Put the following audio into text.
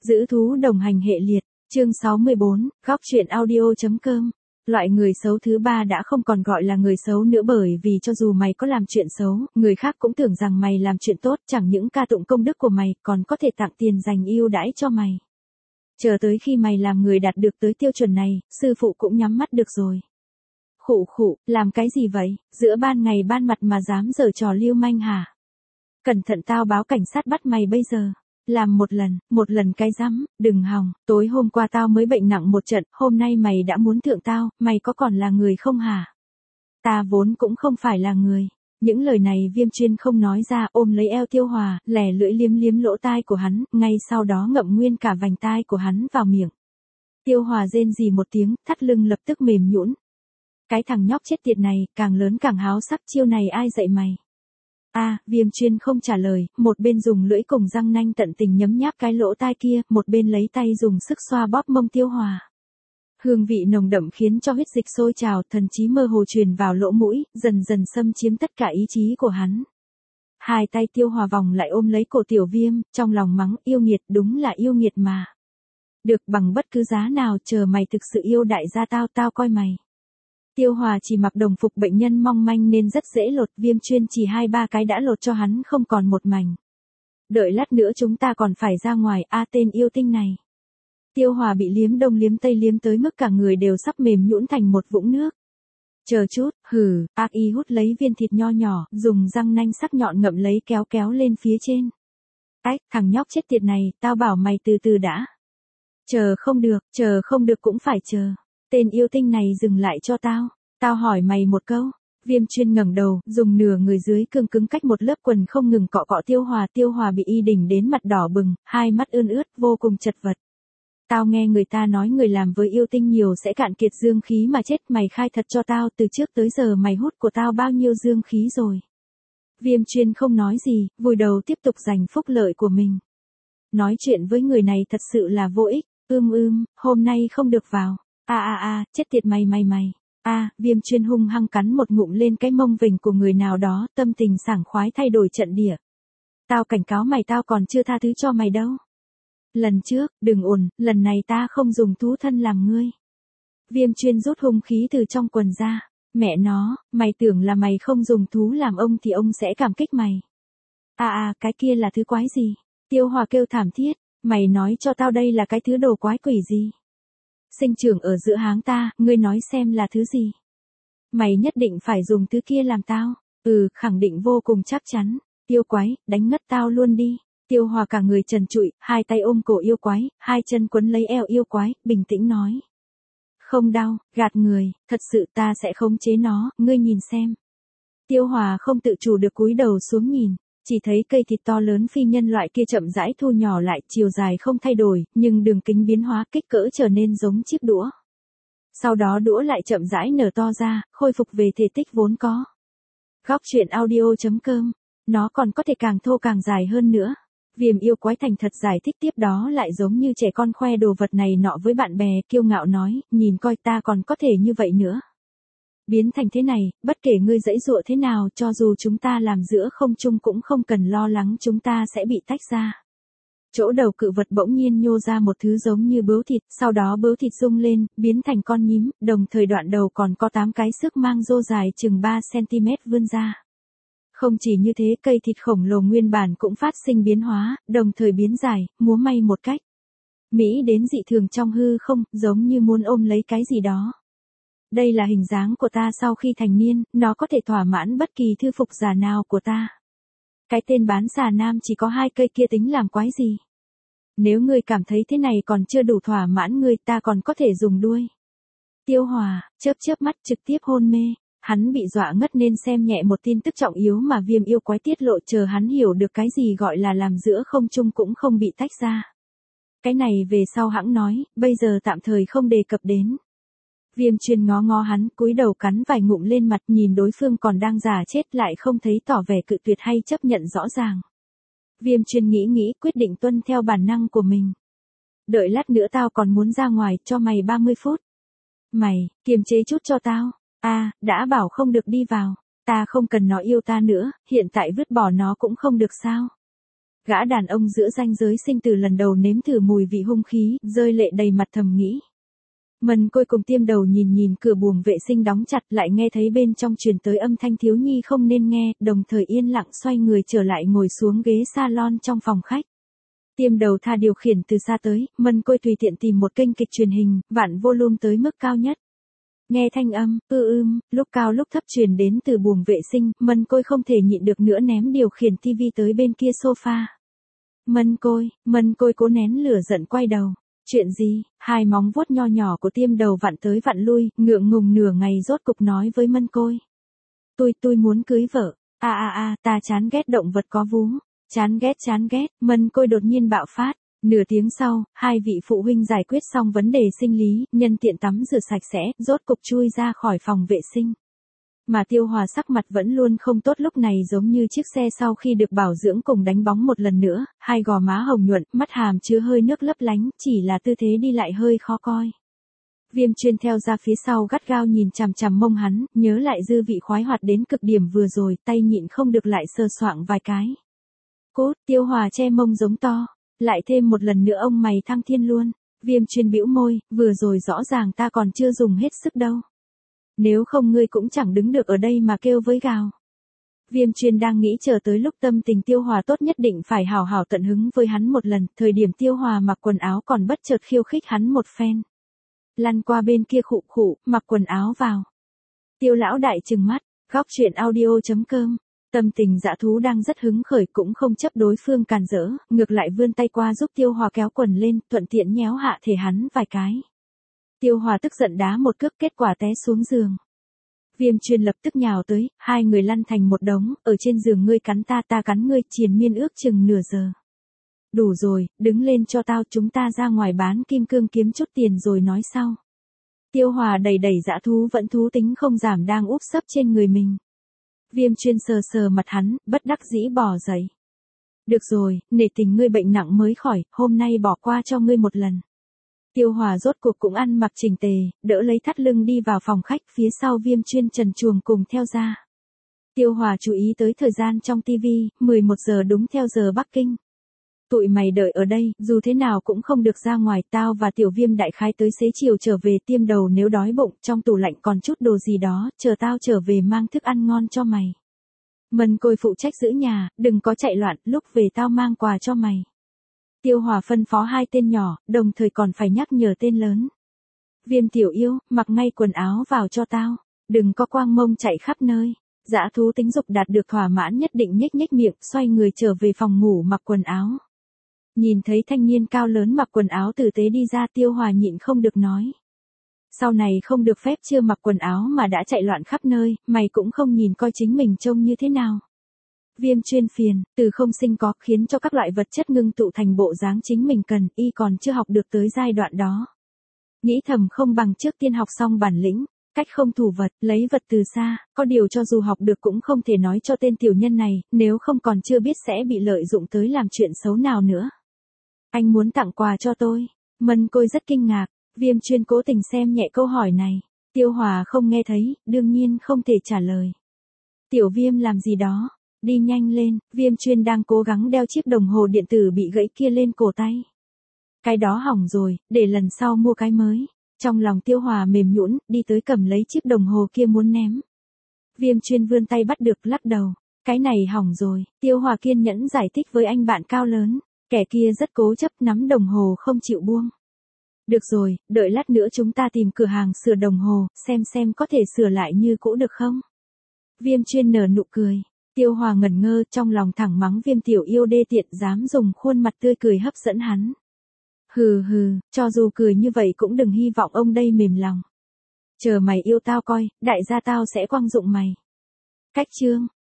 Giữ thú đồng hành hệ liệt, chương 64, góc truyện audio.com. Loại người xấu thứ ba đã không còn gọi là người xấu nữa, bởi vì cho dù mày có làm chuyện xấu, người khác cũng tưởng rằng mày làm chuyện tốt, chẳng những ca tụng công đức của mày, còn có thể tặng tiền dành ưu đãi cho mày. Chờ tới khi mày làm người đạt được tới tiêu chuẩn này, sư phụ cũng nhắm mắt được rồi. Khụ khụ, làm cái gì vậy, giữa ban ngày ban mặt mà dám giở trò lưu manh hả? Cẩn thận tao báo cảnh sát bắt mày bây giờ. Làm một lần cái rắm, đừng hòng, tối hôm qua tao mới bệnh nặng một trận, hôm nay mày đã muốn thượng tao, mày có còn là người không hả? Ta vốn cũng không phải là người. Những lời này Viêm Chuyên không nói ra, ôm lấy eo Tiêu Hòa, lẻ lưỡi liếm liếm lỗ tai của hắn, ngay sau đó ngậm nguyên cả vành tai của hắn vào miệng. Tiêu Hòa rên rỉ một tiếng, thắt lưng lập tức mềm nhũn. Cái thằng nhóc chết tiệt này, càng lớn càng háo sắc, chiêu này ai dạy mày? Viêm Chuyên không trả lời, một bên dùng lưỡi cùng răng nanh tận tình nhấm nháp cái lỗ tai kia, một bên lấy tay dùng sức xoa bóp mông Tiêu Hòa. Hương vị nồng đậm khiến cho huyết dịch sôi trào, thần trí mơ hồ truyền vào lỗ mũi, dần dần xâm chiếm tất cả ý chí của hắn. Hai tay Tiêu Hòa vòng lại ôm lấy cổ Tiểu Viêm, trong lòng mắng, yêu nghiệt, đúng là yêu nghiệt mà. Được, bằng bất cứ giá nào, chờ mày thực sự yêu đại gia tao coi mày. Tiêu Hòa chỉ mặc đồng phục bệnh nhân mong manh nên rất dễ lột, Viêm Chuyên chỉ 2-3 cái đã lột cho hắn không còn một mảnh. Đợi lát nữa chúng ta còn phải ra ngoài, tên yêu tinh này. Tiêu Hòa bị liếm đông liếm tây liếm tới mức cả người đều sắp mềm nhũn thành một vũng nước. Chờ chút, ác y hút lấy viên thịt nho nhỏ, dùng răng nanh sắc nhọn ngậm lấy kéo lên phía trên. Thằng nhóc chết tiệt này, tao bảo mày từ từ đã. Chờ không được cũng phải chờ. Tên yêu tinh này dừng lại cho tao hỏi mày một câu. Viêm Chuyên ngẩng đầu, dùng nửa người dưới cương cứng cách một lớp quần không ngừng cọ Tiêu Hòa bị y đỉnh đến mặt đỏ bừng, hai mắt ươn ướt, vô cùng chật vật. Tao nghe người ta nói người làm với yêu tinh nhiều sẽ cạn kiệt dương khí mà chết, mày khai thật cho tao, từ trước tới giờ mày hút của tao bao nhiêu dương khí rồi. Viêm Chuyên không nói gì, vùi đầu tiếp tục giành phúc lợi của mình. Nói chuyện với người này thật sự là vô ích, hôm nay không được vào. Chết tiệt mày. Viêm Chuyên hung hăng cắn một ngụm lên cái mông vình của người nào đó, tâm tình sảng khoái thay đổi trận địa. Tao cảnh cáo mày, tao còn chưa tha thứ cho mày đâu. Lần trước, đừng ồn, lần này ta không dùng thú thân làm ngươi. Viêm Chuyên rút hung khí từ trong quần ra. Mẹ nó, mày tưởng là mày không dùng thú làm ông thì ông sẽ cảm kích mày. Cái kia là thứ quái gì? Tiêu Hòa kêu thảm thiết, mày nói cho tao đây là cái thứ đồ quái quỷ gì? Sinh trưởng ở giữa háng ta, ngươi nói xem là thứ gì? Mày nhất định phải dùng thứ kia làm tao. Khẳng định vô cùng chắc chắn. Yêu quái, đánh ngất tao luôn đi. Tiêu Hòa cả người trần trụi, hai tay ôm cổ yêu quái, hai chân quấn lấy eo yêu quái, bình tĩnh nói. Không đau, gạt người, thật sự ta sẽ khống chế nó, ngươi nhìn xem. Tiêu Hòa không tự chủ được cúi đầu xuống nhìn. Chỉ thấy cây thịt to lớn phi nhân loại kia chậm rãi thu nhỏ lại, chiều dài không thay đổi, nhưng đường kính biến hóa, kích cỡ trở nên giống chiếc đũa. Sau đó đũa lại chậm rãi nở to ra, khôi phục về thể tích vốn có. Góc truyện audio.com, nó còn có thể càng thô càng dài hơn nữa. Viêm yêu quái thành thật giải thích tiếp, đó lại giống như trẻ con khoe đồ vật này nọ với bạn bè, kiêu ngạo nói, nhìn coi ta còn có thể như vậy nữa. Biến thành thế này, bất kể ngươi giãy giụa thế nào, cho dù chúng ta làm giữa không trung cũng không cần lo lắng chúng ta sẽ bị tách ra. Chỗ đầu cự vật bỗng nhiên nhô ra một thứ giống như bướu thịt, sau đó bướu thịt rung lên, biến thành con nhím, đồng thời đoạn đầu còn có 8 cái xước mang rô dài chừng 3 cm vươn ra. Không chỉ như thế, cây thịt khổng lồ nguyên bản cũng phát sinh biến hóa, đồng thời biến dài, múa may một cách mỹ đến dị thường trong hư không, giống như muốn ôm lấy cái gì đó. Đây là hình dáng của ta sau khi thành niên, nó có thể thỏa mãn bất kỳ thư phục giả nào của ta. Cái tên bán xà nam chỉ có 2 cây kia tính làm quái gì? Nếu ngươi cảm thấy thế này còn chưa đủ thỏa mãn ngươi, ta còn có thể dùng đuôi. Tiêu Hòa, chớp mắt trực tiếp hôn mê. Hắn bị dọa ngất nên xem nhẹ một tin tức trọng yếu mà Viêm yêu quái tiết lộ, chờ hắn hiểu được cái gì gọi là làm giữa không trung cũng không bị tách ra. Cái này về sau hãng nói, bây giờ tạm thời không đề cập đến. Viêm Chuyên ngó hắn, cúi đầu cắn vài ngụm lên mặt, nhìn đối phương còn đang giả chết lại không thấy tỏ vẻ cự tuyệt hay chấp nhận rõ ràng. Viêm Chuyên nghĩ, quyết định tuân theo bản năng của mình. Đợi lát nữa tao còn muốn ra ngoài, cho mày 30 phút. Mày, kiềm chế chút cho tao. Đã bảo không được đi vào. Ta không cần nó yêu ta nữa, hiện tại vứt bỏ nó cũng không được sao. Gã đàn ông giữa ranh giới sinh tử lần đầu nếm thử mùi vị hung khí, rơi lệ đầy mặt thầm nghĩ. Mân Côi cùng Tiêm Đầu nhìn cửa buồng vệ sinh đóng chặt, lại nghe thấy bên trong truyền tới âm thanh thiếu nhi không nên nghe, đồng thời yên lặng xoay người trở lại ngồi xuống ghế salon trong phòng khách. Tiêm Đầu tha điều khiển từ xa tới, Mân Côi tùy tiện tìm một kênh kịch truyền hình, vặn volume tới mức cao nhất. Nghe thanh âm, lúc cao lúc thấp truyền đến từ buồng vệ sinh, Mân Côi không thể nhịn được nữa ném điều khiển tivi tới bên kia sofa. Mân Côi cố nén lửa giận quay đầu. Chuyện gì? Hai móng vuốt nho nhỏ của Tiêm Đầu vặn tới vặn lui, ngượng ngùng nửa ngày rốt cục nói với Mân Côi. Tôi muốn cưới vợ. Ta chán ghét động vật có vú. Chán ghét, Mân Côi đột nhiên bạo phát. Nửa tiếng sau, hai vị phụ huynh giải quyết xong vấn đề sinh lý, nhân tiện tắm rửa sạch sẽ, rốt cục chui ra khỏi phòng vệ sinh. Mà Tiêu Hòa sắc mặt vẫn luôn không tốt, lúc này giống như chiếc xe sau khi được bảo dưỡng cùng đánh bóng một lần nữa, hai gò má hồng nhuận, mắt hàm chứa hơi nước lấp lánh, chỉ là tư thế đi lại hơi khó coi. Viêm Chuyên theo ra phía sau gắt gao nhìn chằm chằm mông hắn, nhớ lại dư vị khoái hoạt đến cực điểm vừa rồi, tay nhịn không được lại sờ soạng vài cái. Cốt, Tiêu Hòa che mông giống to, lại thêm một lần nữa ông mày thăng thiên luôn. Viêm Chuyên bĩu môi, vừa rồi rõ ràng ta còn chưa dùng hết sức đâu. Nếu không ngươi cũng chẳng đứng được ở đây mà kêu với gào. Viêm Chuyên đang nghĩ chờ tới lúc tâm tình Tiêu Hòa tốt nhất định phải hào hào tận hứng với hắn một lần, thời điểm Tiêu Hòa mặc quần áo còn bất chợt khiêu khích hắn một phen. Lăn qua bên kia khụ, mặc quần áo vào. Tiêu lão đại trừng mắt, góc chuyện audio.com. Tâm tình dã thú đang rất hứng khởi cũng không chấp đối phương càn rỡ, ngược lại vươn tay qua giúp Tiêu Hòa kéo quần lên, thuận tiện nhéo hạ thể hắn vài cái. Tiêu Hòa tức giận đá một cước, kết quả té xuống giường. Viêm Chuyên lập tức nhào tới, hai người lăn thành một đống, ở trên giường ngươi cắn ta cắn ngươi, triền miên ước chừng nửa giờ. Đủ rồi, đứng lên cho tao, chúng ta ra ngoài bán kim cương kiếm chút tiền rồi nói sau. Tiêu Hòa đẩy dã thú vẫn thú tính không giảm đang úp sấp trên người mình. Viêm Chuyên sờ mặt hắn, bất đắc dĩ bỏ dậy. Được rồi, nể tình ngươi bệnh nặng mới khỏi, hôm nay bỏ qua cho ngươi một lần. Tiêu Hòa rốt cuộc cũng ăn mặc chỉnh tề, đỡ lấy thắt lưng đi vào phòng khách, phía sau Viêm Chuyên trần truồng cùng theo ra. Tiêu Hòa chú ý tới thời gian trong tivi, 11 giờ đúng theo giờ Bắc Kinh. Tụi mày đợi ở đây, dù thế nào cũng không được ra ngoài, tao và Tiểu Viêm đại khái tới xế chiều trở về. Tiêm Đầu nếu đói bụng, trong tủ lạnh còn chút đồ gì đó, chờ tao trở về mang thức ăn ngon cho mày. Mân Côi phụ trách giữ nhà, đừng có chạy loạn, lúc về tao mang quà cho mày. Tiêu Hòa phân phó hai tên nhỏ, đồng thời còn phải nhắc nhở tên lớn. Viêm tiểu yêu, mặc ngay quần áo vào cho tao, đừng có quang mông chạy khắp nơi. Dã thú tính dục đạt được thỏa mãn nhất định nhếch miệng, xoay người trở về phòng ngủ mặc quần áo. Nhìn thấy thanh niên cao lớn mặc quần áo tử tế đi ra, Tiêu Hòa nhịn không được nói. Sau này không được phép chưa mặc quần áo mà đã chạy loạn khắp nơi, mày cũng không nhìn coi chính mình trông như thế nào. Viêm Chuyên phiền, từ không sinh có, khiến cho các loại vật chất ngưng tụ thành bộ dáng chính mình cần, y còn chưa học được tới giai đoạn đó. Nghĩ thầm không bằng trước tiên học xong bản lĩnh, cách không thủ vật, lấy vật từ xa, có điều cho dù học được cũng không thể nói cho tên tiểu nhân này, nếu không còn chưa biết sẽ bị lợi dụng tới làm chuyện xấu nào nữa. Anh muốn tặng quà cho tôi. Mân Côi rất kinh ngạc, Viêm Chuyên cố tình xem nhẹ câu hỏi này. Tiêu Hòa không nghe thấy, đương nhiên không thể trả lời. Tiểu Viêm làm gì đó, đi nhanh lên, Viêm Chuyên đang cố gắng đeo chiếc đồng hồ điện tử bị gãy kia lên cổ tay. Cái đó hỏng rồi, để lần sau mua cái mới. Trong lòng Tiêu Hòa mềm nhũn, đi tới cầm lấy chiếc đồng hồ kia muốn ném. Viêm Chuyên vươn tay bắt được, lắc đầu. Cái này hỏng rồi, Tiêu Hòa kiên nhẫn giải thích với anh bạn cao lớn. Kẻ kia rất cố chấp, nắm đồng hồ không chịu buông. Được rồi, đợi lát nữa chúng ta tìm cửa hàng sửa đồng hồ, xem có thể sửa lại như cũ được không? Viêm Chuyên nở nụ cười. Tiêu Hòa ngẩn ngơ, trong lòng thẳng mắng Viêm tiểu yêu đê tiện, dám dùng khuôn mặt tươi cười hấp dẫn hắn. Hừ, cho dù cười như vậy cũng đừng hy vọng ông đây mềm lòng. Chờ mày yêu tao coi, đại gia tao sẽ quang dụng mày. Cách chương.